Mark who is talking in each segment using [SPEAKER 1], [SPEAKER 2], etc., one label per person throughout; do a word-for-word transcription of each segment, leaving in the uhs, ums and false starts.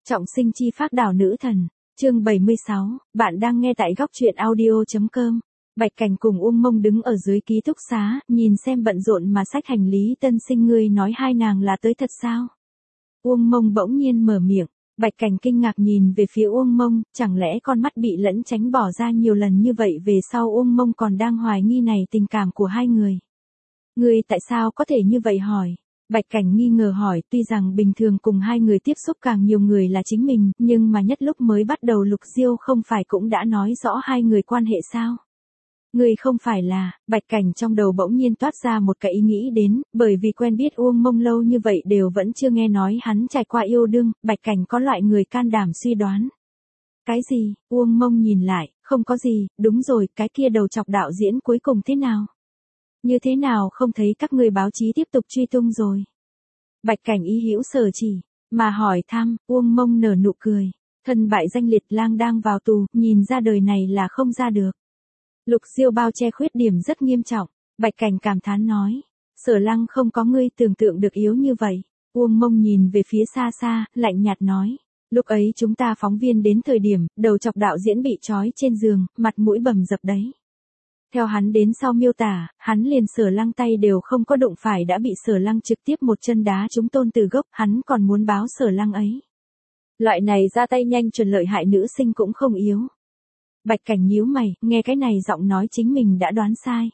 [SPEAKER 1] Trọng sinh chi phác đảo nữ thần, chương bảy mươi sáu, bạn đang nghe tại góc truyện audio.com. Bạch Cảnh cùng Uông Mông đứng ở dưới ký túc xá, nhìn xem bận rộn mà xách hành lý tân sinh, ngươi nói hai nàng là tới thật sao? Uông Mông bỗng nhiên mở miệng, Bạch Cảnh kinh ngạc nhìn về phía Uông Mông, chẳng lẽ con mắt bị lẫn tránh bỏ ra nhiều lần như vậy về sau Uông Mông còn đang hoài nghi này tình cảm của hai người. Ngươi tại sao có thể như vậy hỏi? Bạch Cảnh nghi ngờ hỏi, tuy rằng bình thường cùng hai người tiếp xúc càng nhiều người là chính mình, nhưng mà nhất lúc mới bắt đầu Lục Diêu không phải cũng đã nói rõ hai người quan hệ sao? Người không phải là, Bạch Cảnh trong đầu bỗng nhiên toát ra một cái ý nghĩ đến, bởi vì quen biết Uông Mông lâu như vậy đều vẫn chưa nghe nói hắn trải qua yêu đương, Bạch Cảnh có loại người can đảm suy đoán. Cái gì? Uông Mông nhìn lại, không có gì, đúng rồi, cái kia đầu chọc đạo diễn cuối cùng thế nào? Như thế nào không thấy các người báo chí tiếp tục truy tung rồi? Bạch Cảnh ý hữu sở chỉ, mà hỏi thăm, Uông Mông nở nụ cười, thân bại danh liệt lang đang vào tù, nhìn ra đời này là không ra được. Lục Diêu bao che khuyết điểm rất nghiêm trọng, Bạch Cảnh cảm thán nói, Sở Lăng không có ngươi tưởng tượng được yếu như vậy. Uông Mông nhìn về phía xa xa, lạnh nhạt nói, lúc ấy chúng ta phóng viên đến thời điểm, đầu chọc đạo diễn bị trói trên giường, mặt mũi bầm dập đấy. Theo hắn đến sau miêu tả, hắn liền Sở Lăng tay đều không có đụng phải đã bị Sở Lăng trực tiếp một chân đá trúng tôn từ gốc, hắn còn muốn báo Sở Lăng ấy. Loại này ra tay nhanh chuẩn lợi hại nữ sinh cũng không yếu. Bạch Cảnh nhíu mày, nghe cái này giọng nói chính mình đã đoán sai.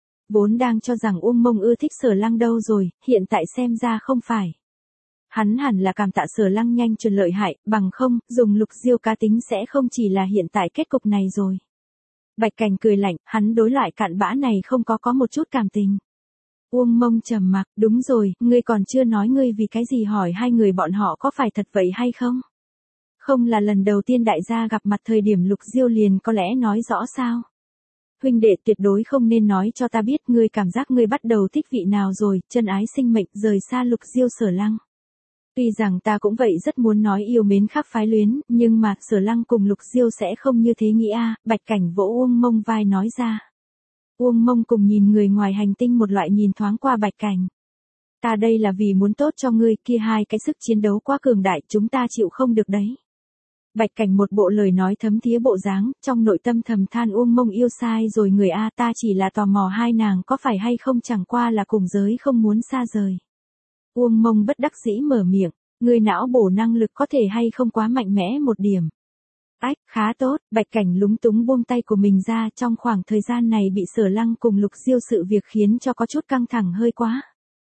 [SPEAKER 1] Vốn đang cho rằng Uông Mông ưa thích Sở Lăng đâu rồi, hiện tại xem ra không phải. Hắn hẳn là cảm tạ Sở Lăng nhanh chuẩn lợi hại, bằng không, dùng Lục Diêu cá tính sẽ không chỉ là hiện tại kết cục này rồi. Bạch Cảnh cười lạnh, hắn đối loại cặn bã này không có có một chút cảm tình. Uông Mông trầm mặc, đúng rồi, ngươi còn chưa nói ngươi vì cái gì hỏi hai người bọn họ có phải thật vậy hay không? Không là lần đầu tiên đại gia gặp mặt thời điểm Lục Diêu liền có lẽ nói rõ sao? Huynh đệ tuyệt đối không nên nói cho ta biết ngươi cảm giác ngươi bắt đầu thích vị nào rồi, chân ái sinh mệnh rời xa Lục Diêu Sở Lăng. Tuy rằng ta cũng vậy rất muốn nói yêu mến khác phái luyến, nhưng mà Sở Lăng cùng Lục Diêu sẽ không như thế nghĩ a. Bạch Cảnh vỗ Uông Mông vai nói ra. Uông Mông cùng nhìn người ngoài hành tinh một loại nhìn thoáng qua Bạch Cảnh. Ta đây là vì muốn tốt cho ngươi, kia hai cái sức chiến đấu quá cường đại, chúng ta chịu không được đấy. Bạch Cảnh một bộ lời nói thấm thía bộ dáng, trong nội tâm thầm than Uông Mông yêu sai rồi người a, ta chỉ là tò mò hai nàng có phải hay không, chẳng qua là cùng giới không muốn xa rời. Uông Mông bất đắc dĩ mở miệng, người não bổ năng lực có thể hay không quá mạnh mẽ một điểm. Ách, khá tốt, Bạch Cảnh lúng túng buông tay của mình ra, trong khoảng thời gian này bị Sở Lăng cùng Lục Diêu sự việc khiến cho có chút căng thẳng hơi quá.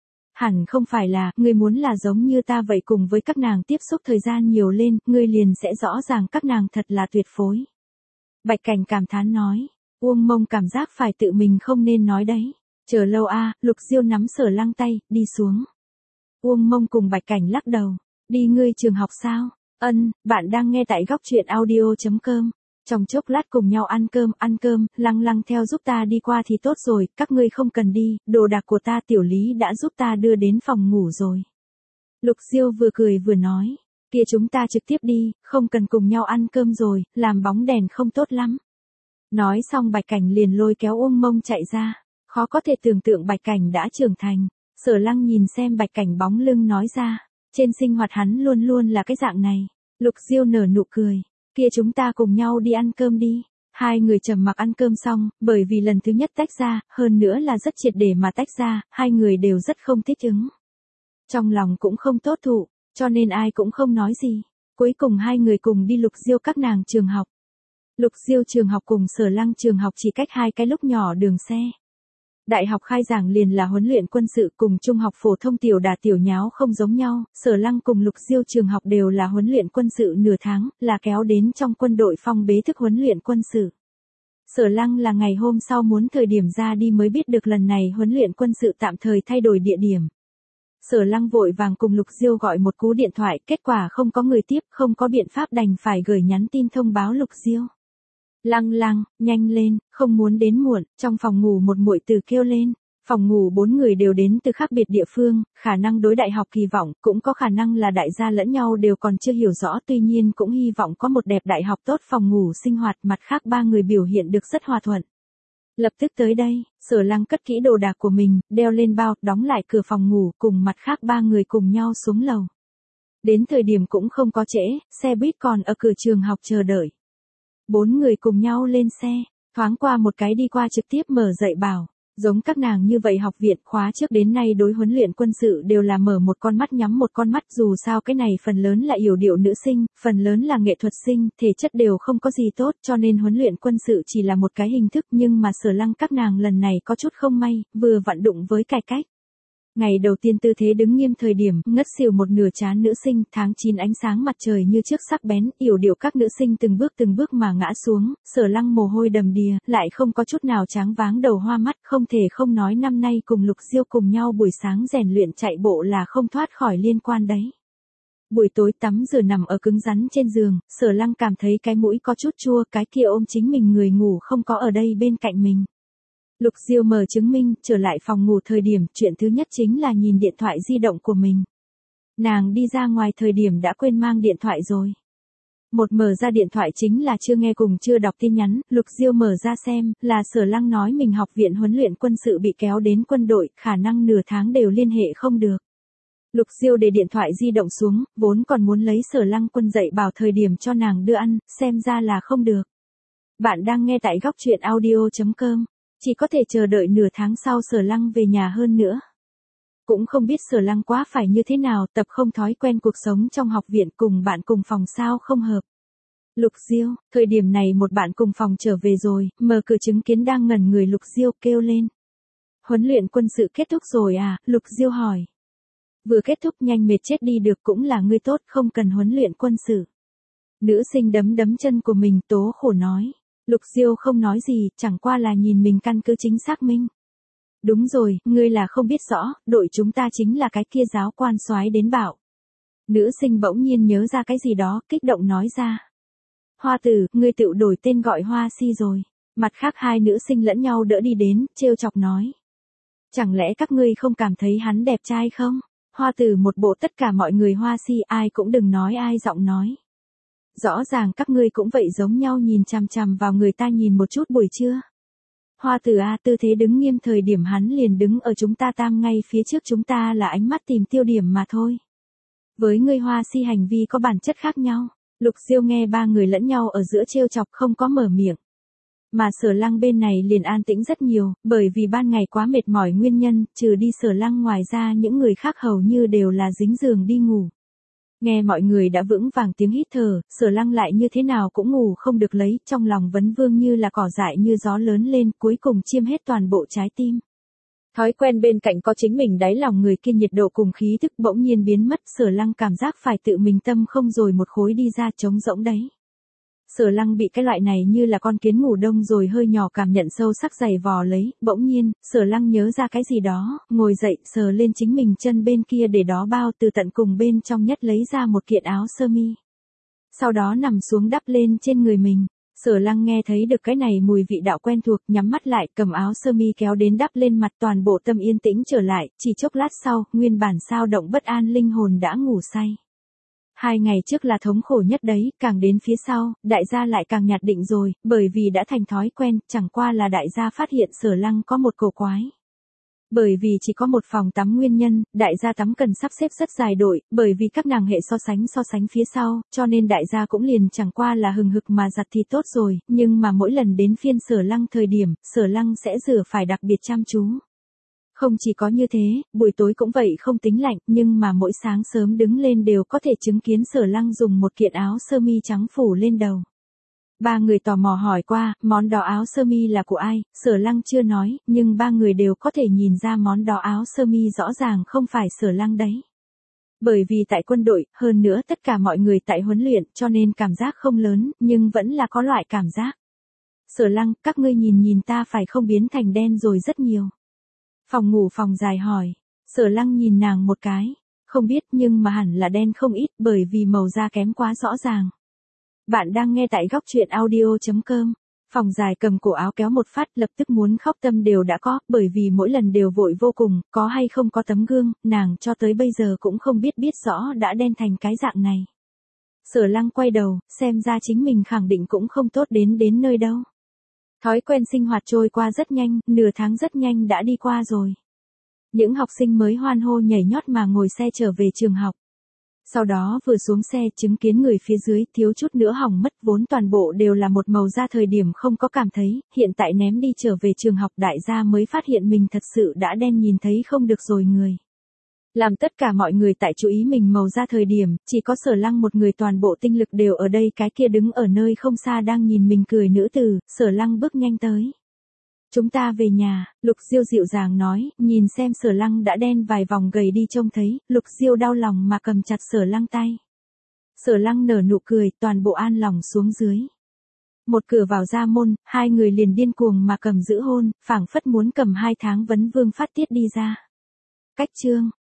[SPEAKER 1] Hẳn không phải là, ngươi muốn là giống như ta vậy cùng với các nàng tiếp xúc thời gian nhiều lên, ngươi liền sẽ rõ ràng các nàng thật là tuyệt phối. Bạch Cảnh cảm thán nói, Uông Mông cảm giác phải tự mình không nên nói đấy. Chờ lâu a, Lục Diêu nắm Sở Lăng tay, đi xuống. Uông Mông cùng Bạch Cảnh lắc đầu, đi ngươi trường học sao? Ân, bạn đang nghe tại góc truyện audio.com. Trong chốc lát cùng nhau ăn cơm, ăn cơm, Lăng Lăng theo giúp ta đi qua thì tốt rồi, các ngươi không cần đi, đồ đạc của ta Tiểu Lý đã giúp ta đưa đến phòng ngủ rồi. Lục Diêu vừa cười vừa nói, kia chúng ta trực tiếp đi, không cần cùng nhau ăn cơm rồi, làm bóng đèn không tốt lắm. Nói xong Bạch Cảnh liền lôi kéo Uông Mông chạy ra, khó có thể tưởng tượng Bạch Cảnh đã trưởng thành. Sở Lăng nhìn xem Bạch Cảnh bóng lưng nói ra, trên sinh hoạt hắn luôn luôn là cái dạng này. Lục Diêu nở nụ cười, kia chúng ta cùng nhau đi ăn cơm đi. Hai người trầm mặc ăn cơm xong, bởi vì lần thứ nhất tách ra, hơn nữa là rất triệt để mà tách ra, hai người đều rất không thích ứng. Trong lòng cũng không tốt thụ, cho nên ai cũng không nói gì. Cuối cùng hai người cùng đi Lục Diêu các nàng trường học. Lục Diêu trường học cùng Sở Lăng trường học chỉ cách hai cái lúc nhỏ đường xe. Đại học khai giảng liền là huấn luyện quân sự, cùng trung học phổ thông tiểu đà tiểu nháo không giống nhau, Sở Lăng cùng Lục Diêu trường học đều là huấn luyện quân sự nửa tháng, là kéo đến trong quân đội phong bế thức huấn luyện quân sự. Sở Lăng là ngày hôm sau muốn thời điểm ra đi mới biết được lần này huấn luyện quân sự tạm thời thay đổi địa điểm. Sở Lăng vội vàng cùng Lục Diêu gọi một cú điện thoại, kết quả không có người tiếp, không có biện pháp đành phải gửi nhắn tin thông báo Lục Diêu. Lăng Lăng, nhanh lên, không muốn đến muộn, trong phòng ngủ một muội tử kêu lên. Phòng ngủ bốn người đều đến từ khác biệt địa phương, khả năng đối đại học kỳ vọng, cũng có khả năng là đại gia lẫn nhau đều còn chưa hiểu rõ, tuy nhiên cũng hy vọng có một đẹp đại học tốt phòng ngủ sinh hoạt, mặt khác ba người biểu hiện được rất hòa thuận. Lập tức tới đây, Sở Lăng cất kỹ đồ đạc của mình, đeo lên bao, đóng lại cửa phòng ngủ, cùng mặt khác ba người cùng nhau xuống lầu. Đến thời điểm cũng không có trễ, xe buýt còn ở cửa trường học chờ đợi. Bốn người cùng nhau lên xe, thoáng qua một cái đi qua trực tiếp mở dạy bảo. Giống các nàng như vậy học viện khóa trước đến nay đối huấn luyện quân sự đều là mở một con mắt nhắm một con mắt, dù sao cái này phần lớn là yểu điệu nữ sinh, phần lớn là nghệ thuật sinh, thể chất đều không có gì tốt, cho nên huấn luyện quân sự chỉ là một cái hình thức, nhưng mà Sở Lăng các nàng lần này có chút không may, vừa vặn đụng với cải cách. Ngày đầu tiên tư thế đứng nghiêm thời điểm, ngất xỉu một nửa trán nữ sinh, tháng chín ánh sáng mặt trời như trước sắc bén, yểu điệu các nữ sinh từng bước từng bước mà ngã xuống, Sở Lăng mồ hôi đầm đìa, lại không có chút nào tráng váng đầu hoa mắt, không thể không nói năm nay cùng Lục Diêu cùng nhau buổi sáng rèn luyện chạy bộ là không thoát khỏi liên quan đấy. Buổi tối tắm rửa nằm ở cứng rắn trên giường, Sở Lăng cảm thấy cái mũi có chút chua, cái kia ôm chính mình người ngủ không có ở đây bên cạnh mình. Lục Diêu mở chứng minh, trở lại phòng ngủ thời điểm, chuyện thứ nhất chính là nhìn điện thoại di động của mình. Nàng đi ra ngoài thời điểm đã quên mang điện thoại rồi. Một mở ra điện thoại chính là chưa nghe cùng chưa đọc tin nhắn, Lục Diêu mở ra xem, là Sở Lăng nói mình học viện huấn luyện quân sự bị kéo đến quân đội, khả năng nửa tháng đều liên hệ không được. Lục Diêu để điện thoại di động xuống, vốn còn muốn lấy Sở Lăng quân dạy bảo thời điểm cho nàng đưa ăn, xem ra là không được. Bạn đang nghe tại góc truyện audio chấm com. Chỉ có thể chờ đợi nửa tháng sau Sở Lăng về nhà hơn nữa. Cũng không biết Sở Lăng quá phải như thế nào, tập không thói quen cuộc sống trong học viện, cùng bạn cùng phòng sao không hợp. Lục Diêu, thời điểm này một bạn cùng phòng trở về rồi, mở cửa chứng kiến đang ngẩn người Lục Diêu kêu lên. Huấn luyện quân sự kết thúc rồi à, Lục Diêu hỏi. Vừa kết thúc nhanh mệt chết đi được, cũng là ngươi tốt, không cần huấn luyện quân sự. Nữ sinh đấm đấm chân của mình tố khổ nói. Lục Diêu không nói gì, chẳng qua là nhìn mình căn cứ chính xác minh. Đúng rồi, ngươi là không biết rõ, đội chúng ta chính là cái kia giáo quan soái đến bảo. Nữ sinh bỗng nhiên nhớ ra cái gì đó, kích động nói ra. Hoa Tử, ngươi tự đổi tên gọi Hoa Si rồi. Mặt khác hai nữ sinh lẫn nhau đỡ đi đến, trêu chọc nói. Chẳng lẽ các ngươi không cảm thấy hắn đẹp trai không? Hoa Tử một bộ tất cả mọi người Hoa Si, ai cũng đừng nói ai giọng nói. Rõ ràng các ngươi cũng vậy giống nhau nhìn chằm chằm vào người ta nhìn một chút buổi trưa. Hoa Tử a, tư thế đứng nghiêm thời điểm hắn liền đứng ở chúng ta tam ngay phía trước chúng ta là ánh mắt tìm tiêu điểm mà thôi. Với ngươi Hoa Si hành vi có bản chất khác nhau. Lục Diêu nghe ba người lẫn nhau ở giữa trêu chọc không có mở miệng. Mà Sở Lăng bên này liền an tĩnh rất nhiều, bởi vì ban ngày quá mệt mỏi nguyên nhân, trừ đi Sở Lăng ngoài ra những người khác hầu như đều là dính giường đi ngủ. Nghe mọi người đã vững vàng tiếng hít thở, Sở Lăng lại như thế nào cũng ngủ không được lấy, trong lòng vấn vương như là cỏ dại như gió lớn lên, cuối cùng chiêm hết toàn bộ trái tim. Thói quen bên cạnh có chính mình đáy lòng người kia nhiệt độ cùng khí thức bỗng nhiên biến mất, Sở Lăng cảm giác phải tự mình tâm không rồi một khối đi ra trống rỗng đấy. Sở Lăng bị cái loại này như là con kiến ngủ đông rồi hơi nhỏ cảm nhận sâu sắc dày vò lấy, bỗng nhiên, Sở Lăng nhớ ra cái gì đó, ngồi dậy, sờ lên chính mình chân bên kia để đó bao từ tận cùng bên trong nhất lấy ra một kiện áo sơ mi. Sau đó nằm xuống đắp lên trên người mình. Sở Lăng nghe thấy được cái này mùi vị đạo quen thuộc, nhắm mắt lại, cầm áo sơ mi kéo đến đắp lên mặt, toàn bộ tâm yên tĩnh trở lại, chỉ chốc lát sau, nguyên bản sao động bất an linh hồn đã ngủ say. Hai ngày trước là thống khổ nhất đấy, càng đến phía sau, đại gia lại càng nhạt định rồi, bởi vì đã thành thói quen, chẳng qua là đại gia phát hiện Sở Lăng có một cổ quái. Bởi vì chỉ có một phòng tắm nguyên nhân, đại gia tắm cần sắp xếp rất dài đội, bởi vì các nàng hệ so sánh so sánh phía sau, cho nên đại gia cũng liền chẳng qua là hừng hực mà giặt thì tốt rồi, nhưng mà mỗi lần đến phiên Sở Lăng thời điểm, Sở Lăng sẽ rửa phải đặc biệt chăm chú. Không chỉ có như thế, buổi tối cũng vậy không tính lạnh, nhưng mà mỗi sáng sớm đứng lên đều có thể chứng kiến Sở Lăng dùng một kiện áo sơ mi trắng phủ lên đầu. Ba người tò mò hỏi qua, món đó áo sơ mi là của ai, Sở Lăng chưa nói, nhưng ba người đều có thể nhìn ra món đó áo sơ mi rõ ràng không phải Sở Lăng đấy. Bởi vì tại quân đội, hơn nữa tất cả mọi người tại huấn luyện, cho nên cảm giác không lớn, nhưng vẫn là có loại cảm giác. Sở Lăng, các ngươi nhìn nhìn ta phải không biến thành đen rồi rất nhiều. Phòng ngủ phòng dài hỏi, Sở Lăng nhìn nàng một cái, không biết nhưng mà hẳn là đen không ít bởi vì màu da kém quá rõ ràng. Bạn đang nghe tại góc truyện audio chấm com. Phòng dài cầm cổ áo kéo một phát lập tức muốn khóc tâm đều đã có, bởi vì mỗi lần đều vội vô cùng, có hay không có tấm gương, nàng cho tới bây giờ cũng không biết biết rõ đã đen thành cái dạng này. Sở Lăng quay đầu, xem ra chính mình khẳng định cũng không tốt đến đến nơi đâu. Thói quen sinh hoạt trôi qua rất nhanh, nửa tháng rất nhanh đã đi qua rồi. Những học sinh mới hoan hô nhảy nhót mà ngồi xe trở về trường học. Sau đó vừa xuống xe chứng kiến người phía dưới thiếu chút nữa hỏng mất, vốn toàn bộ đều là một màu da, thời điểm không có cảm thấy, hiện tại ném đi trở về trường học đại gia mới phát hiện mình thật sự đã đen, nhìn thấy không được rồi người. Làm tất cả mọi người tại chú ý mình màu da thời điểm, chỉ có Sở Lăng một người toàn bộ tinh lực đều ở đây, cái kia đứng ở nơi không xa đang nhìn mình cười nữ tử. Sở Lăng bước nhanh tới. Chúng ta về nhà, Lục Diêu dịu dàng nói, nhìn xem Sở Lăng đã đen vài vòng gầy đi trông thấy, Lục Diêu đau lòng mà cầm chặt Sở Lăng tay. Sở Lăng nở nụ cười, toàn bộ an lòng xuống dưới. Một cửa vào ra môn, hai người liền điên cuồng mà cầm giữ hôn, phảng phất muốn cầm hai tháng vấn vương phát tiết đi ra. Cách chương